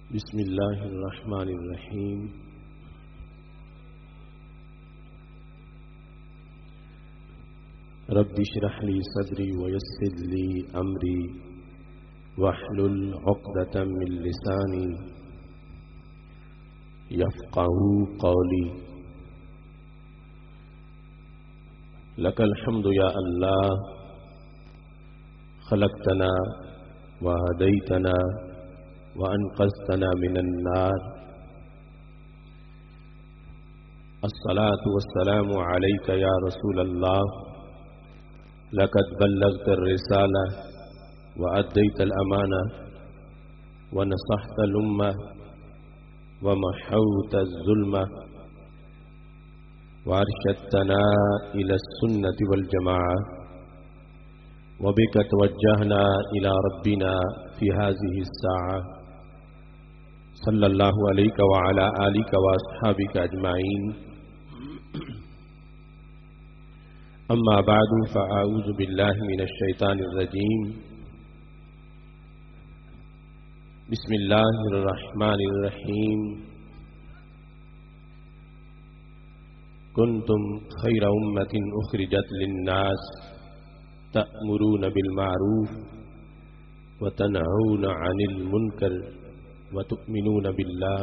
بسم اللہ الرحمن الرحیم رب اشرح لی صدری ویسر لی امری واحلل عقدۃ من لسانی یفقهوا قولی لک الحمد یا اللہ خلقتنا وہدیتنا وأنقذتنا من النار الصلاة والسلام عليك يا رسول الله لقد بلغت الرسالة وأديت الأمانة ونصحت الأمة ومحوت الظلمة وأرشدتنا إلى السنة والجماعة وبك توجهنا إلى ربنا في هذه الساعة صلی اللہ علیہ وعلی آلہ واصحابہ اجمعین اما بعد فاعوذ باللہ من الشیطان الرجیم بسم اللہ الرحمن الرحیم کنتم خیر امۃ اخرجت للناس تأمرون بالمعروف وتنہون عن المنکر وتؤمنون بالله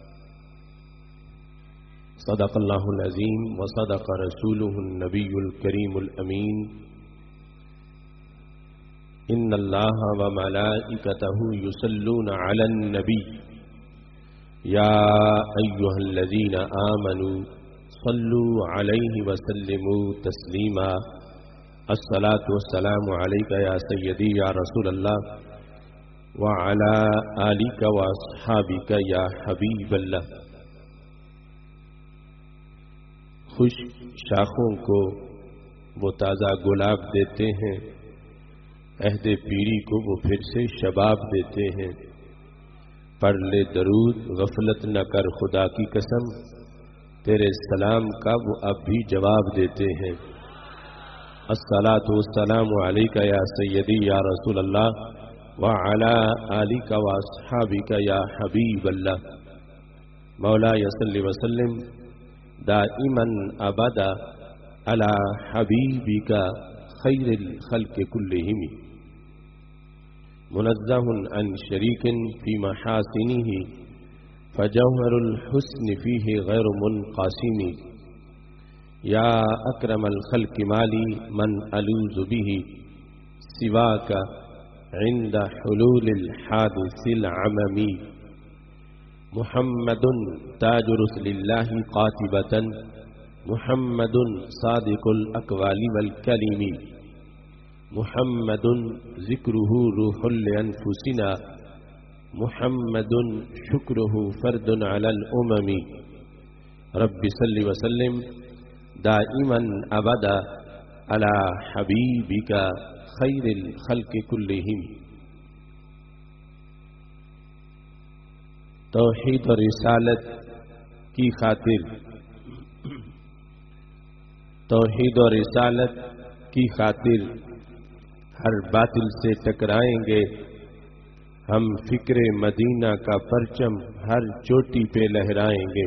صدق الله العظيم وصدق رسوله النبي الكريم الأمين إن الله وملائكته يصلون على النبي يا أيها الذين آمنوا صلوا عليه وسلموا تسليما الصلاة والسلام عليك يا سيدي يا رسول الله وعلى آلك واصحابك يا حبيب اللہ. خوش شاخوں کو وہ تازہ گلاب دیتے ہیں، عہد پیری کو وہ پھر سے شباب دیتے ہیں. پڑھ لے درود غفلت نہ کر خدا کی قسم، تیرے سلام کا وہ اب بھی جواب دیتے ہیں. الصلاۃ والسلام علیک یا سیدی یا رسول اللہ وعلى آلك واصحابك يا حبيب الله. مولاي صل وسلم دائما ابدا على حبيبك خير الخلق كلهم منزه عن شريك في محاسنه فجوهر الحسن فيه غير منقسم. يا اكرم الخلق مالي من الوذ به سواك عند حلول الحادث العممي. محمد تاج رسل الله قاتبة محمد صادق الأقوال والكلم محمد ذكره روح لأنفسنا محمد شكره فرد على الأمم. رب صل وسلم دائما أبدا على حبيبك خیر الخلق کلہم. توحید و رسالت کی خاطر توحید و رسالت کی خاطر ہر باطل سے ٹکرائیں گے ہم. فکر مدینہ کا پرچم ہر چوٹی پہ لہرائیں گے.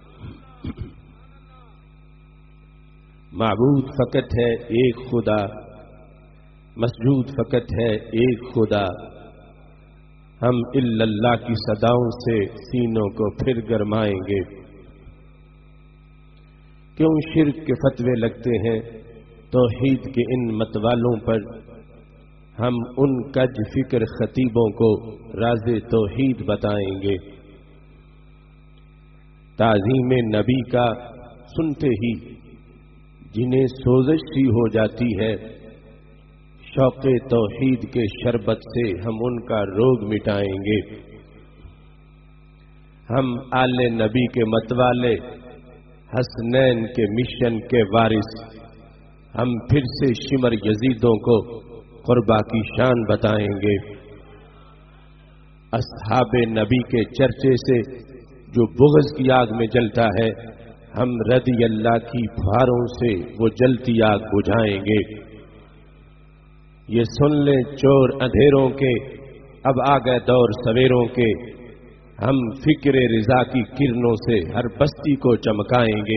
معبود فقط ہے ایک خدا، مسجود فقط ہے ایک خدا. ہم الا اللہ کی صداؤں سے سینوں کو پھر گرمائیں گے. کیوں شرک کے فتوے لگتے ہیں توحید کے ان متوالوں پر؟ ہم ان کج فکر خطیبوں کو راز توحید بتائیں گے. تعظیم نبی کا سنتے ہی جنہیں سوزش سی ہو جاتی ہے، شوق توحید کے شربت سے ہم ان کا روگ مٹائیں گے. ہم آل نبی کے متوالے حسنین کے مشن کے وارث، ہم پھر سے شمر یزیدوں کو قربا کی شان بتائیں گے. اصحاب نبی کے چرچے سے جو بغض کی آگ میں جلتا ہے، ہم رضی اللہ کی پھاروں سے وہ جلتی آگ بجھائیں گے. یہ سن لیں چور اندھیروں کے، اب آ گئے دور سویروں کے. ہم فکر رضا کی کرنوں سے ہر بستی کو چمکائیں گے۔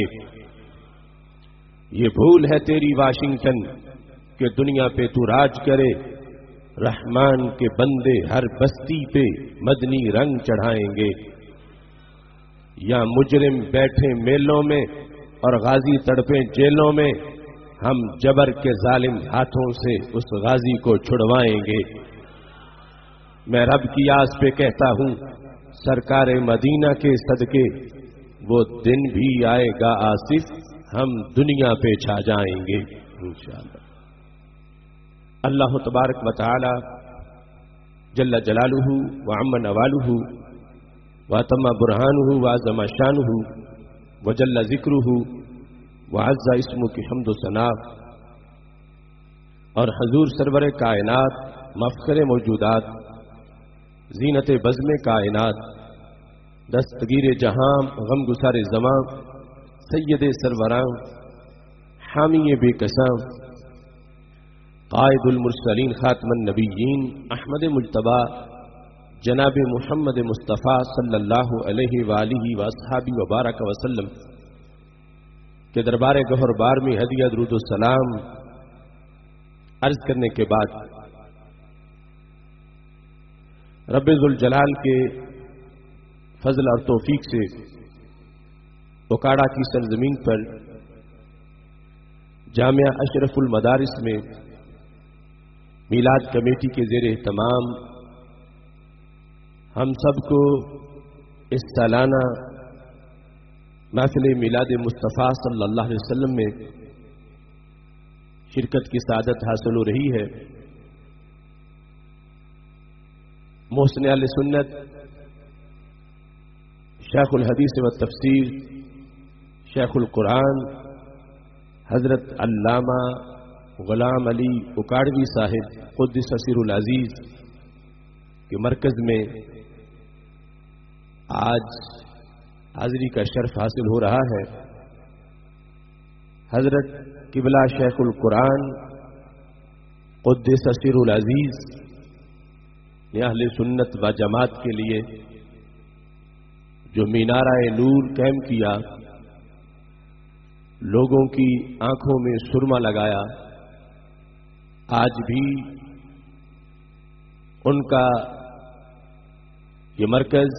یہ بھول ہے تیری واشنگٹن کہ دنیا پہ تو راج کرے، رحمان کے بندے ہر بستی پہ مدنی رنگ چڑھائیں گے۔ یا مجرم بیٹھے میلوں میں اور غازی تڑپیں جیلوں میں، ہم جبر کے ظالم ہاتھوں سے اس غازی کو چھڑوائیں گے۔ میں رب کی آس پہ کہتا ہوں سرکار مدینہ کے صدقے، وہ دن بھی آئے گا آصف، ہم دنیا پہ چھا جائیں گے انشاءاللہ۔ اللہ تبارک و تعالی جل جلالہ وعم نوالہ واتم برہانہ وعظم شانہ وجل ذکرہ وعز اسمہ کی حمد و ثنا، اور حضور سرور کائنات، مفخر موجودات، زینت بزم کائنات، دستگیر جہاں، غم گسار زماں، سید سروراں، حامی بے کساں، قائد المرسلین، خاتم النبیین، احمد مجتبی جناب محمد مصطفیٰ صلی اللہ علیہ وآلہ واصحابہ وبارک وسلم کے دربار گہر بار میں ہدیہ درود و سلام عرض کرنے کے بعد رب ذوالجلال کے فضل اور توفیق سے اوکاڑا کی سرزمین پر جامعہ اشرف المدارس میں میلاد کمیٹی کے زیر اہتمام ہم سب کو اس سالانہ محفل میلاد مصطفیٰ صلی اللہ علیہ وسلم میں شرکت کی سعادت حاصل ہو رہی ہے۔ محسن اہل سنت شیخ الحدیث و تفسیر شیخ القرآن حضرت علامہ غلام علی اکاڑوی صاحب قدس سر العزیز کے مرکز میں آج حاضری کا شرف حاصل ہو رہا ہے۔ حضرت قبلہ شیخ القرآن قدس سر العزیز نے اہل سنت و جماعت کے لیے جو مینارہ نور قائم کیا، لوگوں کی آنکھوں میں سرما لگایا، آج بھی ان کا یہ مرکز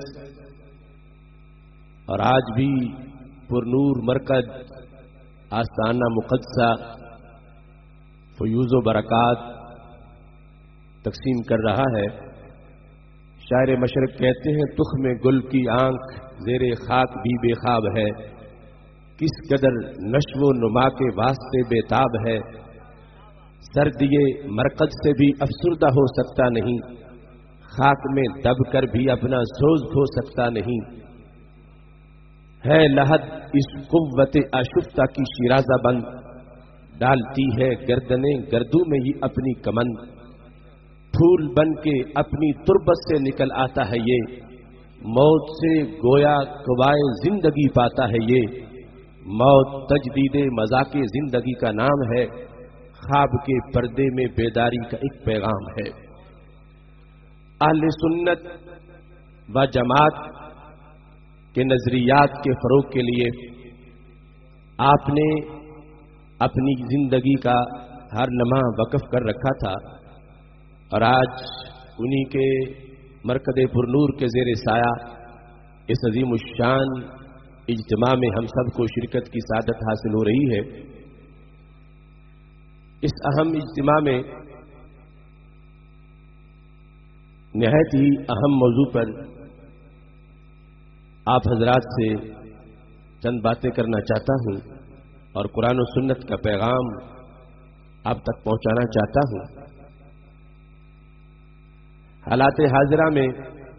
اور آج بھی پرنور مرکز آستانہ مقدسہ فیوز و برکات تقسیم کر رہا ہے۔ شاعر مشرق کہتے ہیں تخم گل کی آنکھ زیر خاک بھی بے خواب ہے، کس قدر نشو و نما کے واسطے بے تاب ہے، سردیے مرکز سے بھی افسردہ ہو سکتا نہیں، خاک میں دب کر بھی اپنا سوز کھو سکتا نہیں، ہے لحد اس قوت آشفتہ کی شیرازہ بند، ڈالتی ہے گردنیں گردوں میں ہی اپنی کمند، پھول بن کے اپنی تربت سے نکل آتا ہے یہ، موت سے گویا قوائے زندگی پاتا ہے یہ، موت تجدید مذاق زندگی کا نام ہے، خواب کے پردے میں بیداری کا ایک پیغام ہے۔ اہل سنت و جماعت کے نظریات کے فروغ کے لیے آپ نے اپنی زندگی کا ہر لمحہ وقف کر رکھا تھا، اور آج انہی کے مرکز پرنور کے زیر سایہ اس عظیم الشان اجتماع میں ہم سب کو شرکت کی سعادت حاصل ہو رہی ہے۔ اس اہم اجتماع میں نہایت ہی اہم موضوع پر آپ حضرات سے چند باتیں کرنا چاہتا ہوں اور قرآن و سنت کا پیغام آپ تک پہنچانا چاہتا ہوں۔ حالات حاضرہ میں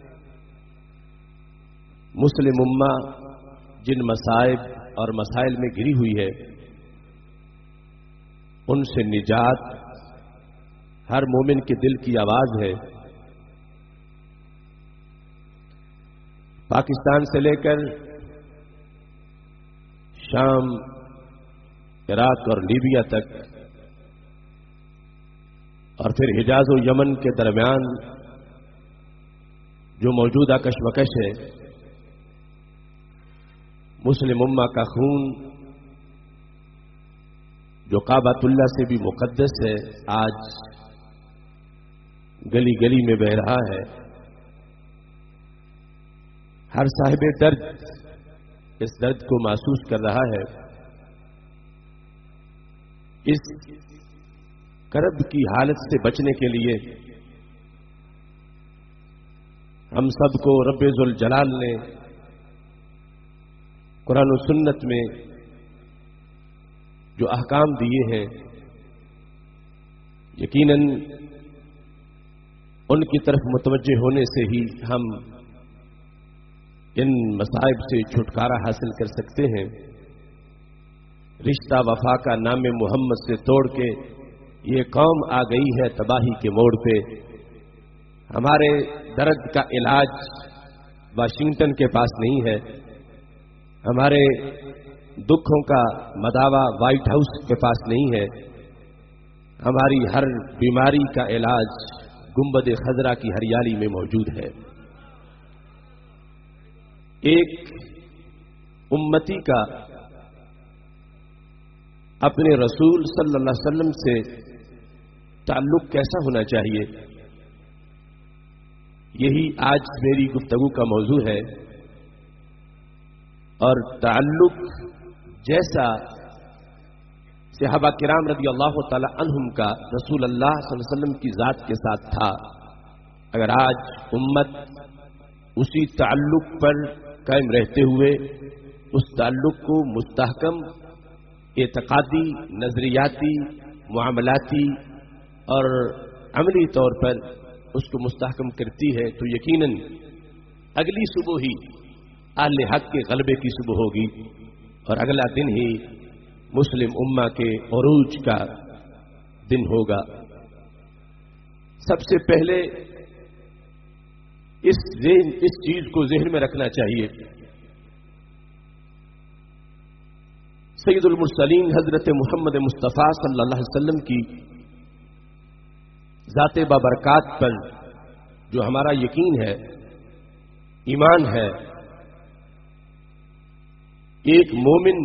مسلم امہ جن مصائب اور مسائل میں گھری ہوئی ہے، ان سے نجات ہر مومن کے دل کی آواز ہے۔ پاکستان سے لے کر شام، عراق اور لیبیا تک، اور پھر حجاز و یمن کے درمیان جو موجودہ کشمکش ہے، مسلم امہ کا خون جو کعبۃ اللہ سے بھی مقدس ہے، آج گلی گلی میں بہ رہا ہے۔ ہر صاحب درد اس درد کو محسوس کر رہا ہے۔ اس کرب کی حالت سے بچنے کے لیے ہم سب کو رب ذوالجلال نے قرآن و سنت میں جو احکام دیے ہیں، یقیناً ان کی طرف متوجہ ہونے سے ہی ہم ان مصائب سے چھٹکارا حاصل کر سکتے ہیں۔ رشتہ وفا کا نام محمد سے توڑ کے یہ قوم آ گئی ہے تباہی کے موڑ پہ۔ ہمارے درد کا علاج واشنگٹن کے پاس نہیں ہے، ہمارے دکھوں کا مداوا وائٹ ہاؤس کے پاس نہیں ہے، ہماری ہر بیماری کا علاج گنبد خضرا کی ہریالی میں موجود ہے۔ ایک امتی کا اپنے رسول صلی اللہ علیہ وسلم سے تعلق کیسا ہونا چاہیے، یہی آج میری گفتگو کا موضوع ہے۔ اور تعلق جیسا صحابہ کرام رضی اللہ تعالی عنہم کا رسول اللہ صلی اللہ علیہ وسلم کی ذات کے ساتھ تھا، اگر آج امت اسی تعلق پر قائم رہتے ہوئے اس تعلق کو مستحکم اعتقادی، نظریاتی، معاملاتی اور عملی طور پر اس کو مستحکم کرتی ہے، تو یقیناً اگلی صبح ہی اہل حق کے غلبے کی صبح ہوگی اور اگلا دن ہی مسلم امہ کے عروج کا دن ہوگا۔ سب سے پہلے اس چیز کو ذہن میں رکھنا چاہیے، سید المرسلین حضرت محمد مصطفیٰ صلی اللہ علیہ وسلم کی ذات بابرکات پر جو ہمارا یقین ہے، ایمان ہے، ایک مومن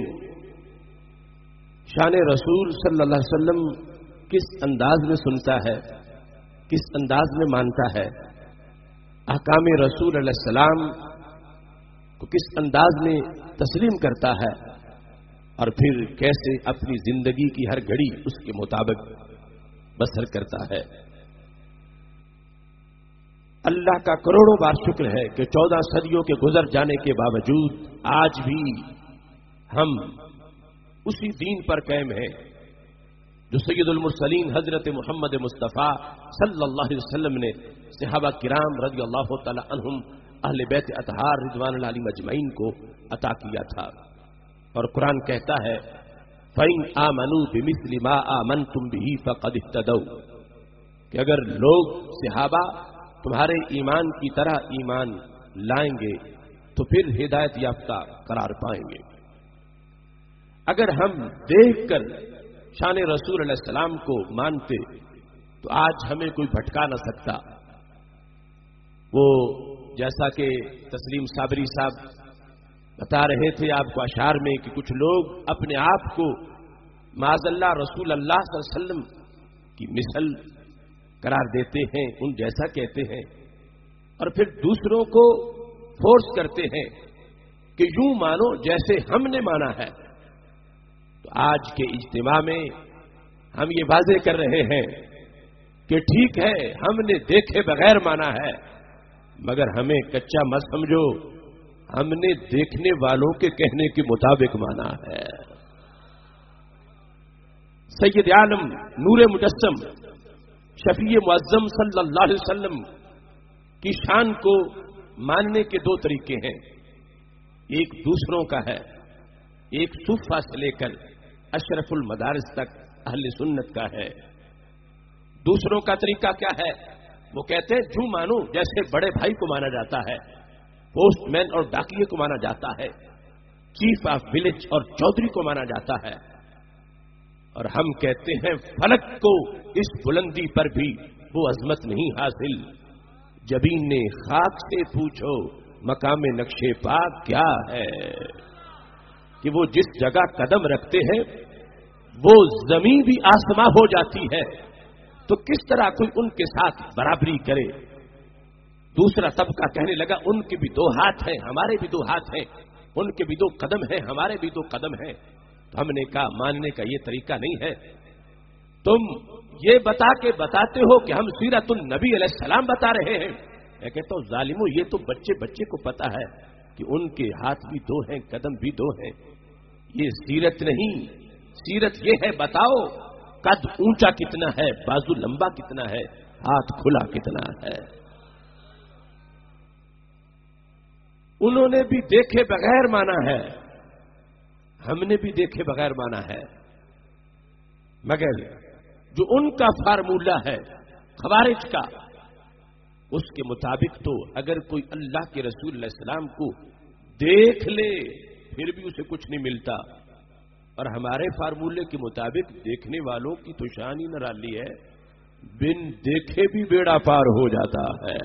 شان رسول صلی اللہ علیہ وسلم کس انداز میں سنتا ہے، کس انداز میں مانتا ہے، احکام رسول علیہ السلام کو کس انداز میں تسلیم کرتا ہے، اور پھر کیسے اپنی زندگی کی ہر گھڑی اس کے مطابق بسر کرتا ہے۔ اللہ کا کروڑوں بار شکر ہے کہ 14 صدیوں کے گزر جانے کے باوجود آج بھی ہم اسی دین پر قائم ہیں جو سید المرسلین حضرت محمد مصطفیٰ صلی اللہ علیہ وسلم نے صحابہ کرام رضی اللہ تعالی عنہم اہل بیت اطہار رضوان اللہ علیہم اجمعین کو عطا کیا تھا۔ اور قرآن کہتا ہے فَإِنْ آمَنُوا بِمِثْلِ مَا آمَنْتُمْ بِهِ فَقَدِ اهْتَدَوْا کہ اگر لوگ صحابہ تمہارے ایمان کی طرح ایمان لائیں گے تو پھر ہدایت یافتہ قرار پائیں گے۔ اگر ہم دیکھ کر شان رسول علیہ السلام کو مانتے تو آج ہمیں کوئی بھٹکا نہ سکتا۔ وہ جیسا کہ تسلیم صابری صاحب بتا رہے تھے آپ کو اشعار میں کہ کچھ لوگ اپنے آپ کو معاذ اللہ رسول اللہ صلی اللہ علیہ وسلم کی مثل قرار دیتے ہیں، ان جیسا کہتے ہیں، اور پھر دوسروں کو فورس کرتے ہیں کہ یوں مانو جیسے ہم نے مانا ہے۔ تو آج کے اجتماع میں ہم یہ واضح کر رہے ہیں کہ ٹھیک ہے ہم نے دیکھے بغیر مانا ہے، مگر ہمیں کچا مت سمجھو، ہم نے دیکھنے والوں کے کہنے کے مطابق مانا ہے۔ سید عالم نور مجسم شفیع معظم صلی اللہ علیہ وسلم کی شان کو ماننے کے دو طریقے ہیں، ایک دوسروں کا ہے، ایک صوفہ سے لے کر اشرف المدارس تک اہل سنت کا ہے۔ دوسروں کا طریقہ کیا ہے؟ وہ کہتے ہیں جو مانو جیسے بڑے بھائی کو مانا جاتا ہے، پوسٹ مین اور ڈاکیے کو مانا جاتا ہے، چیف آف ولیج اور چودھری کو مانا جاتا ہے، اور ہم کہتے ہیں فلک کو اس بلندی پر بھی وہ عظمت نہیں حاصل जबीन खाक से पूछो मकाम नक्शे पाक क्या है, कि वो जिस जगह कदम रखते हैं वो जमीन भी आसमां हो जाती है, तो किस तरह कोई उनके साथ बराबरी करे। दूसरा तबका कहने लगा उनके भी दो हाथ हैं, हमारे भी दो हाथ हैं, उनके भी दो कदम हैं, हमारे भी दो कदम हैं। तो हमने कहा मानने का ये तरीका नहीं है, तुम ये बता के बताते हो कि हम सीरतुन नबी अलैहिस्सलाम बता रहे हैं। मैं कहता हूं जालिमो, ये तो बच्चे बच्चे को पता है कि उनके हाथ भी दो हैं, कदम भी दो हैं। ये सीरत नहीं, सीरत ये है बताओ कद ऊंचा कितना है, बाजू लंबा कितना है, हाथ खुला कितना है। उन्होंने भी देखे बगैर माना है, हमने भी देखे बगैर माना है, मगर जो उनका फार्मूला है खवारिज का, उसके मुताबिक तो अगर कोई अल्लाह के रसूल अलैहि सलाम को देख ले फिर भी उसे कुछ नहीं मिलता, और हमारे फार्मूले के मुताबिक देखने वालों की तो शान ही निराली है, बिन देखे भी बेड़ा पार हो जाता है।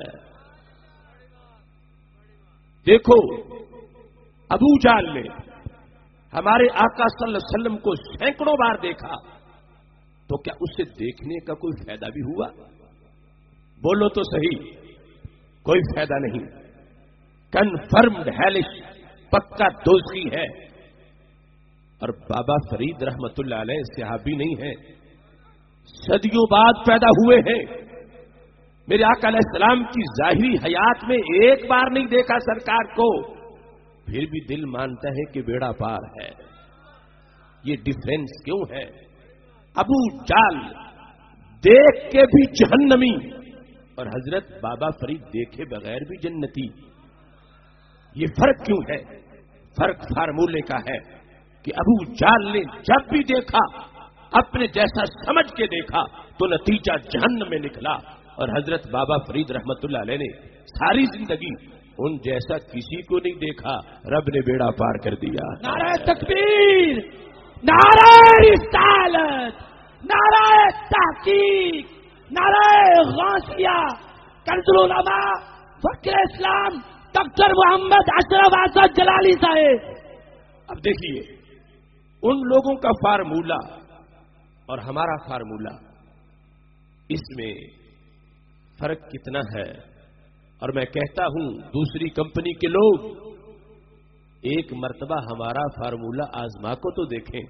देखो अबू जाल ने हमारे आका सल्लल्लाहु अलैहि वसल्लम को सैकड़ों बार देखा, तो क्या उससे देखने का कोई फायदा भी हुआ? बोलो तो सही, कोई फायदा नहीं। कन्फर्म्ड हेलिश, पक्का दोषी है। और बाबा फरीद रहमतुल्लाह अलैह सहाबी नहीं है, सदियों बाद पैदा हुए हैं। मेरे आका अलैहिस्सलाम की जाहिरी हयात में एक बार नहीं देखा सरकार को, फिर भी दिल मानता है कि बेड़ा पार है। ये डिफरेंस क्यों है? अबू जाल देख के भी जहन्नमी और हजरत बाबा फरीद देखे बगैर भी जन्नती। ये फर्क क्यों है? फर्क फार्मूले का है कि अबू जाल ने जब भी देखा अपने जैसा समझ के देखा तो नतीजा जहन्नम में निकला, और हजरत बाबा फरीद रहमतुल्लाह अलैह ने सारी जिंदगी उन जैसा किसी को नहीं देखा, रब ने बेड़ा पार कर दिया। नारे तकबीर, नारे रिसालत, नारे तहकीक, नारे गौसिया, कंजुल उलमा, फकीर इस्लाम डॉक्टर मोहम्मद अशरफ आजाद जलाली साहब। अब देखिए उन लोगों का फार्मूला और हमारा फार्मूला, इसमें फर्क कितना है। और मैं कहता हूं दूसरी कंपनी के लोग एक मर्तबा हमारा फार्मूला आजमा को तो देखें,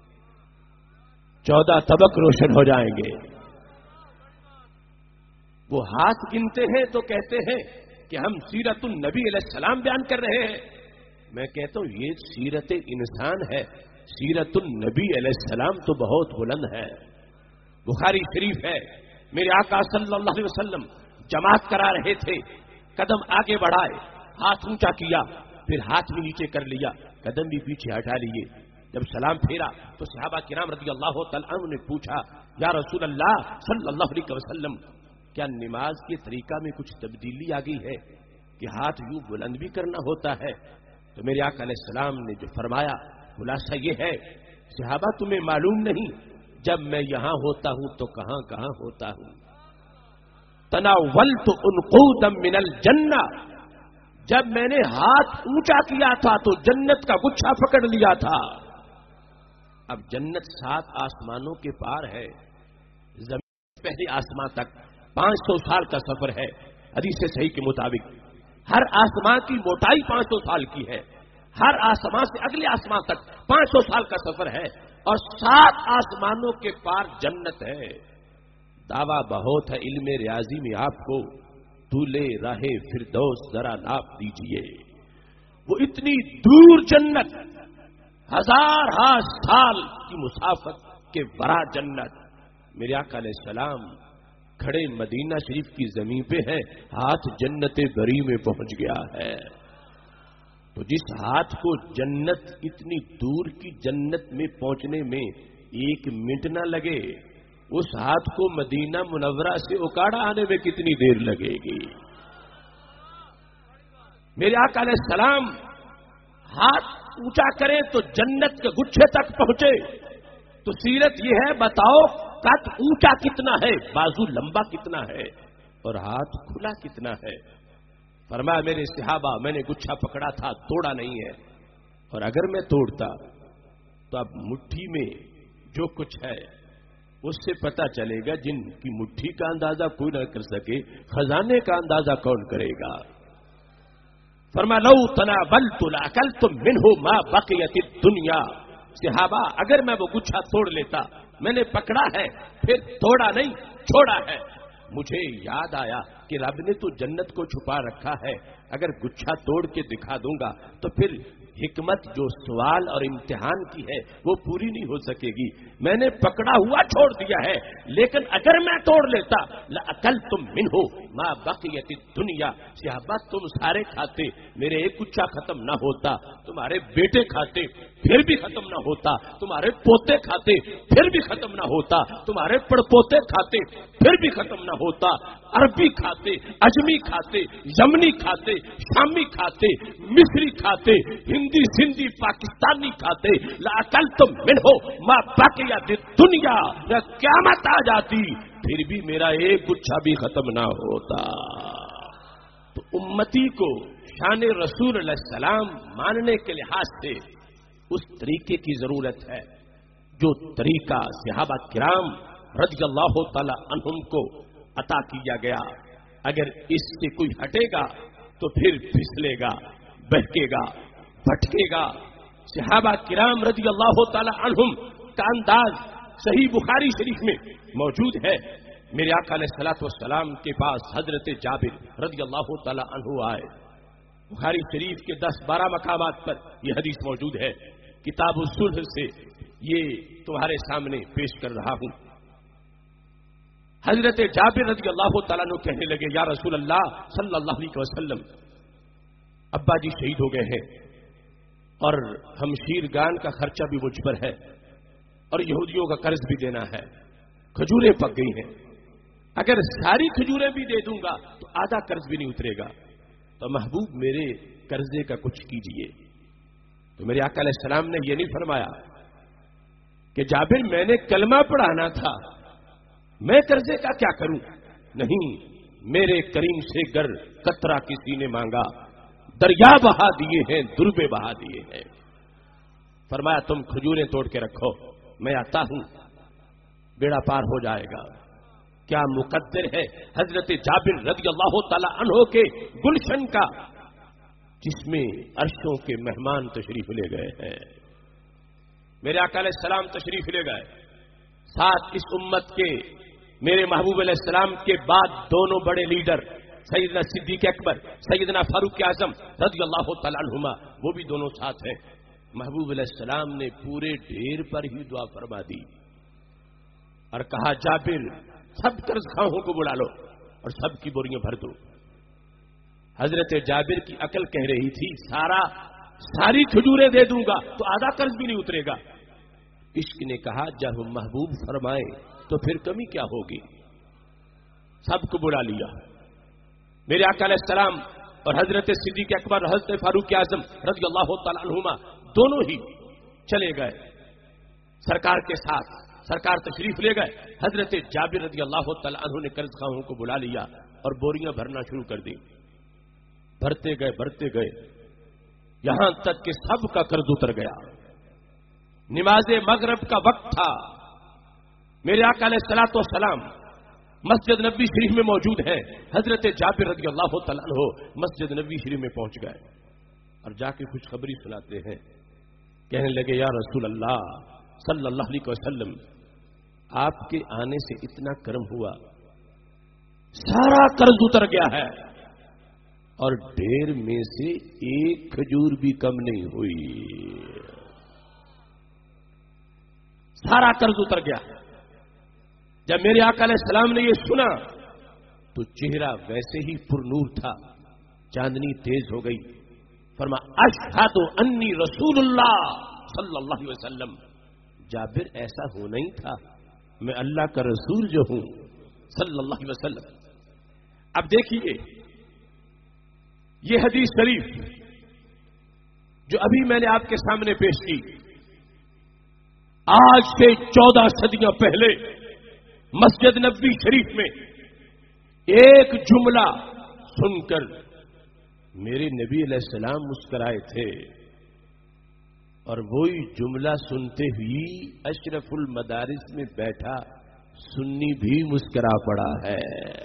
14 तबक रोशन हो जाएंगे। वो हाथ गिनते हैं तो कहते हैं कि हम सीरतुन नबी अलैहिस्सलाम बयान कर रहे हैं। मैं कहता हूं ये सीरत इंसान है, सीरतुन नबी अलैहिस्सलाम तो बहुत बुलंद है। बुखारी शरीफ है, मेरे आका सल्लल्लाहु अलैहि वसल्लम जमात करा रहे थे, कदम आगे बढ़ाए, हाथ ऊंचा किया, फिर हाथ भी नीचे कर लिया, कदम भी पीछे हटा लिए। जब सलाम फेरा तो सहाबा किराम रज़ियल्लाहु तआला अन्हुम ने पूछा, या रसूल अल्लाह सल्लल्लाहु अलैहि वसल्लम, क्या नमाज के तरीका में कुछ तब्दीली आ गई है कि हाथ यूं बुलंद भी करना होता है? तो मेरे आका अलैहिस्सलाम ने जो फरमाया खुलासा ये है, सहाबा तुम्हें मालूम नहीं जब मैं यहां होता हूं तो कहां कहां होता हूं। तनावल्तु उनक़ूदम मिनल जन्ना, जब मैंने हाथ ऊंचा किया था तो जन्नत का गुच्छा पकड़ लिया था। अब जन्नत 7 आसमानों के पार है, जमीन से पहले आसमान तक 500 साल का सफर है। हदीस सही के मुताबिक हर आसमान की मोटाई 500 साल की है, हर आसमान से अगले आसमान तक 500 साल का सफर है, और 7 आसमानों के पार जन्नत है। दावा बहुत है इल्मे रियाजी में आपको, तूले राहे फिरदौस जरा नाप दीजिए। वो इतनी दूर जन्नत, 1000 साल की मुसाफत के बड़ा जन्नत। मेरे आका अलैहिस्सलाम खड़े मदीना शरीफ की जमीन पे है, हाथ जन्नत बरी में पहुंच गया है। तो जिस हाथ को जन्नत, इतनी दूर की जन्नत में पहुंचने में 1 मिनट ना लगे, उस हाथ को मदीना मुनव्वरा से उकाड़ा आने में कितनी देर लगेगी? मेरे आका अलैहिस्सलाम हाथ ऊंचा करें तो जन्नत के गुच्छे तक पहुंचे। तो सीरत यह है, बताओ कद ऊंचा कितना है, बाजू लंबा कितना है। اور ہاتھ کھلا کتنا ہے؟ فرمایا میرے صحابہ میں نے گچھا پکڑا تھا، توڑا نہیں ہے، اور اگر میں توڑتا تو اب مٹھی میں جو کچھ ہے اس سے پتا چلے گا جن کی مٹھی کا اندازہ کوئی نہ کر سکے، خزانے کا اندازہ کون کرے گا؟ فرمایا لو تناولت لاکلت منہ ما بقیت الدنیا، صحابہ اگر میں وہ گچھا توڑ لیتا، میں نے پکڑا ہے پھر توڑا نہیں، چھوڑا ہے، مجھے یاد آیا کہ رب نے تو جنت کو چھپا رکھا ہے، اگر گچھا توڑ کے دکھا دوں گا تو پھر حکمت جو سوال اور امتحان کی ہے وہ پوری نہیں ہو سکے گی۔ میں نے پکڑا ہوا چھوڑ دیا ہے، لیکن اگر میں توڑ لیتا لأکلتم منہ ما بقیت الدنیا، صحابہ تم سارے کھاتے، میرے ایک گچھا ختم نہ ہوتا، تمہارے بیٹے کھاتے پھر بھی ختم نہ ہوتا، تمہارے پوتے کھاتے پھر بھی ختم نہ ہوتا، تمہارے پڑپوتے کھاتے پھر بھی ختم نہ ہوتا، عربی کھاتے، اجمی کھاتے، یمنی کھاتے، شامی کھاتے، مصری کھاتے، ہندی سندھی پاکستانی کھاتے، لأکلتم منہ ما بقیت الدنیا، قیامت آ جاتی پھر بھی میرا ایک گچھا بھی ختم نہ ہوتا۔ تو امتی کو شان رسول علیہ السلام ماننے کے لحاظ سے اس طریقے کی ضرورت ہے جو طریقہ صحابہ کرام رضی اللہ تعالی عنہم کو عطا کیا گیا۔ اگر اس سے کوئی ہٹے گا تو پھر پھسلے گا، بہکے گا، بھٹکے گا۔ صحابہ کرام رضی اللہ تعالی عنہم کا انداز صحیح بخاری شریف میں موجود ہے۔ میرے آقا علیہ الصلوۃ والسلام کے پاس حضرت جابر رضی اللہ تعالی عنہ آئے۔ بخاری شریف کے 10-12 مقامات پر یہ حدیث موجود ہے۔ کتاب الصلح سے یہ تمہارے سامنے پیش کر رہا ہوں۔ حضرت جابر رضی اللہ تعالیٰ عنہ کہنے لگے یا رسول اللہ صلی اللہ علیہ وسلم، ابا جی شہید ہو گئے ہیں اور ہمشیر گان کا خرچہ بھی مجھ پر ہے اور یہودیوں کا قرض بھی دینا ہے، کھجوریں پک گئی ہیں، اگر ساری کھجوریں بھی دے دوں گا تو آدھا قرض بھی نہیں اترے گا، تو محبوب میرے قرضے کا کچھ کیجئے۔ تو میرے آقا علیہ السلام نے یہ نہیں فرمایا کہ جابر میں نے کلمہ پڑھانا تھا، میں قرضے کا کیا کروں، نہیں، میرے کریم سے گر قطرہ کسی نے مانگا، دریا بہا دیے ہیں، دربے بہا دیے ہیں۔ فرمایا تم کھجوریں توڑ کے رکھو، میں آتا ہوں، بیڑا پار ہو جائے گا۔ کیا مقدر ہے حضرت جابر رضی اللہ تعالی عنہ کے گلشن کا، جس میں عرشوں کے مہمان تشریف لے گئے ہیں۔ میرے آقا علیہ السلام تشریف لے گئے، ساتھ اس امت کے میرے محبوب علیہ السلام کے بعد دونوں بڑے لیڈر سیدنا صدیق اکبر، سیدنا فاروق اعظم رضی اللہ تعالی عنہما، وہ بھی دونوں ساتھ ہیں۔ محبوب علیہ السلام نے پورے ڈھیر پر ہی دعا فرما دی اور کہا جابر سب قرض خواہوں کو بلا لو اور سب کی بوریاں بھر دو۔ حضرت جابر کی عقل کہہ رہی تھی ساری کھجوریں دے دوں گا تو آدھا قرض بھی نہیں اترے گا۔ عشق نے کہا جب محبوب فرمائے تو پھر کمی کیا ہوگی، سب کو بلا لیا۔ میرے آقا علیہ السلام اور حضرت صدیق اکبر، حضرت فاروق اعظم رضی اللہ تعالی عنہما دونوں ہی چلے گئے سرکار کے ساتھ، سرکار تشریف لے گئے۔ حضرت جابر رضی اللہ تعالی عنہ نے قرض خواہوں کو بلا لیا اور بوریاں بھرنا شروع کر دی، بھرتے گئے یہاں تک کہ سب کا قرض اتر گیا۔ نماز مغرب کا وقت تھا، میرے آقا علیہ الصلوۃ والسلام مسجد نبوی شریف میں موجود ہیں۔ حضرت جابر رضی اللہ تعالیٰ عنہ مسجد نبوی شریف میں پہنچ گئے اور جا کے خوشخبری سناتے ہیں، کہنے لگے یا رسول اللہ صلی اللہ علیہ وسلم، آپ کے آنے سے اتنا کرم ہوا، سارا قرض اتر گیا ہے اور ڈھیر میں سے ایک کھجور بھی کم نہیں ہوئی، سارا قرض اتر گیا۔ جب میرے آقا علیہ السلام نے یہ سنا تو چہرہ ویسے ہی پر نور تھا، چاندنی تیز ہو گئی۔ فرمایا اشہد انی رسول اللہ صلی اللہ علیہ وسلم، جابر ایسا ہونا ہی تھا، میں اللہ کا رسول جو ہوں صلی اللہ علیہ وسلم۔ اب دیکھیے یہ حدیث شریف جو ابھی میں نے آپ کے سامنے پیش کی، آج سے 14 صدیاں پہلے مسجد نبوی شریف میں ایک جملہ سن کر میرے نبی علیہ السلام مسکرائے تھے، اور وہی جملہ سنتے ہوئی اشرف المدارس میں بیٹھا سنی بھی مسکرا پڑا ہے۔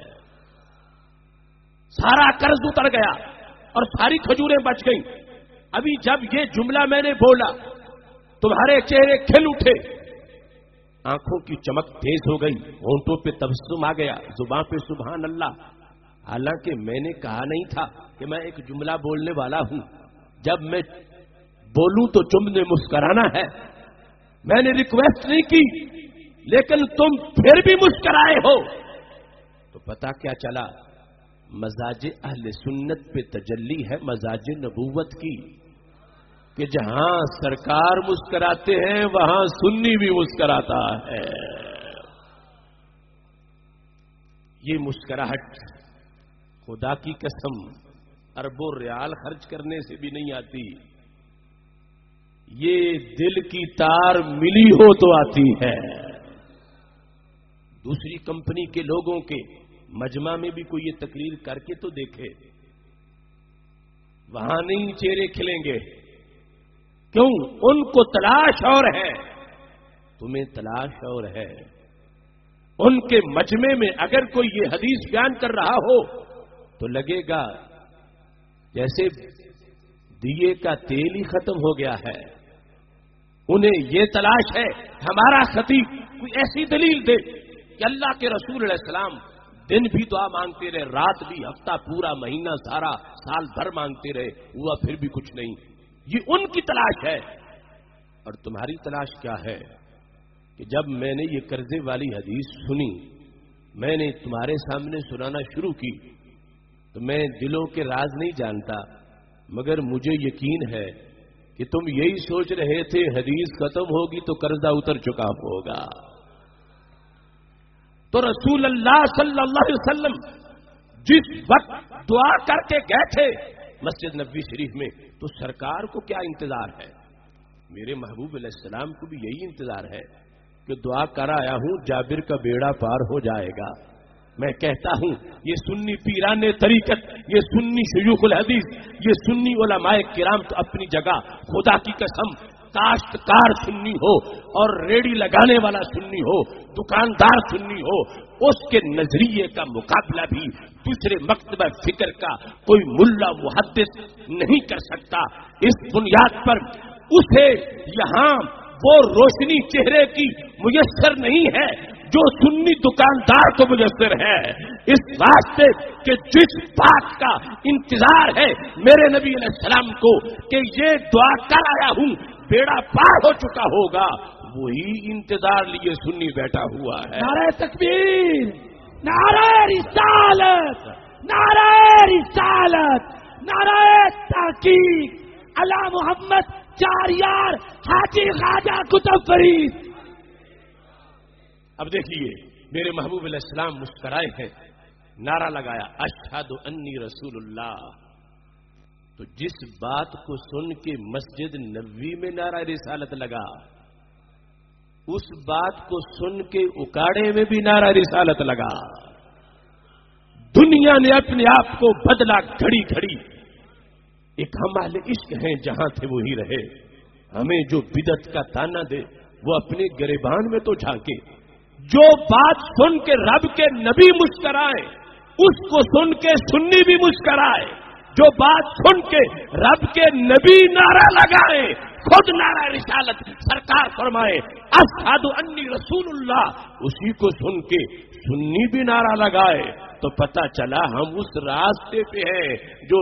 سارا قرض اتر گیا اور ساری کھجوریں بچ گئیں۔ ابھی جب یہ جملہ میں نے بولا تمہارے چہرے کھل اٹھے، آنکھوں کی چمک تیز ہو گئی، ہونٹوں پہ تبسم آ گیا، زبان پہ سبحان اللہ۔ حالانکہ میں نے کہا نہیں تھا کہ میں ایک جملہ بولنے والا ہوں، جب میں بولوں تو تم نے مسکرانا ہے۔ میں نے ریکویسٹ نہیں کی لیکن تم پھر بھی مسکرائے ہو، تو پتا کیا چلا؟ مزاج اہل سنت پہ تجلی ہے مزاج نبوت کی، کہ جہاں سرکار مسکراتے ہیں وہاں سنی بھی مسکراتا ہے۔ یہ مسکراہٹ خدا کی قسم اربوں ریال خرچ کرنے سے بھی نہیں آتی، یہ دل کی تار ملی ہو تو آتی ہے۔ دوسری کمپنی کے لوگوں کے مجمع میں بھی کوئی یہ تقریر کر کے تو دیکھے، وہاں نہیں چہرے کھلیں گے۔ کیوں؟ ان کو تلاش اور ہے، تمہیں تلاش اور ہے۔ ان کے مجمع میں اگر کوئی یہ حدیث بیان کر رہا ہو تو لگے گا جیسے دیے کا تیل ہی ختم ہو گیا ہے۔ انہیں یہ تلاش ہے ہمارا خطیب کوئی ایسی دلیل دے کہ اللہ کے رسول علیہ السلام دن بھی دعا مانگتے رہے، رات بھی، ہفتہ پورا، مہینہ سارا، سال بھر مانگتے رہے، ہوا پھر بھی کچھ نہیں۔ یہ ان کی تلاش ہے۔ اور تمہاری تلاش کیا ہے کہ جب میں نے یہ قرضے والی حدیث سنی، میں نے تمہارے سامنے سنانا شروع کی، تو میں دلوں کے راز نہیں جانتا، مگر مجھے یقین ہے کہ تم یہی سوچ رہے تھے حدیث ختم ہوگی تو قرضہ اتر چکا ہوگا۔ تو رسول اللہ صلی اللہ علیہ وسلم جس وقت دعا کر کے گئے تھے مسجد نبوی شریف میں، تو سرکار کو کیا انتظار ہے؟ میرے محبوب علیہ السلام کو بھی یہی انتظار ہے کہ دعا کر آیا ہوں جابر کا بیڑا پار ہو جائے گا۔ میں کہتا ہوں یہ سنی پیران طریقت، یہ سنی شیوخ الحدیث، یہ سنی علماء کرام تو اپنی جگہ، خدا کی قسم کاشتکار سنی ہو اور ریڑی لگانے والا سنی ہو، دکاندار سنی ہو، اس کے نظریے کا مقابلہ بھی دوسرے مکتبہ فکر کا کوئی ملا محدث نہیں کر سکتا۔ اس بنیاد پر اسے یہاں وہ روشنی چہرے کی میسر نہیں ہے جو سنی دکاندار کو میسر ہے، اس واسطے کہ جس بات کا انتظار ہے میرے نبی علیہ السلام کو کہ یہ دعا کر آیا ہوں بیڑا پار ہو چکا ہوگا، وہی انتظار لیے سنی بیٹھا ہوا ہے۔ نعرہ تکبیر، نعرہ رسالت، نعرہ رسالت، نعرہ تحقیق، علی محمد چار یار حاجی خواجہ قطب فرید۔ اب دیکھیے میرے محبوب علیہ السلام مسکرائے ہیں، نعرہ لگایا اشہد انی رسول اللہ۔ تو جس بات کو سن کے مسجد نبوی میں نعرہ رسالت لگا، اس بات کو سن کے اکاڑے میں بھی نعرہ رسالت لگا۔ دنیا نے اپنے آپ کو بدلا گھڑی گھڑی۔ ایک ہم اہل عشق ہیں جہاں تھے وہی رہے، ہمیں جو بدعت کا تانا دے وہ اپنے گریبان میں تو جھانکے۔ جو بات سن کے رب کے نبی مسکرائے اس کو سن کے سنی بھی مسکرائے، جو بات سن کے رب کے نبی نعرہ لگائے، خود نعرہ رسالت سرکار فرمائے اشہد انی رسول اللہ، اسی کو سن کے سنی بھی نعرہ لگائے، تو پتہ چلا ہم اس راستے پہ ہیں جو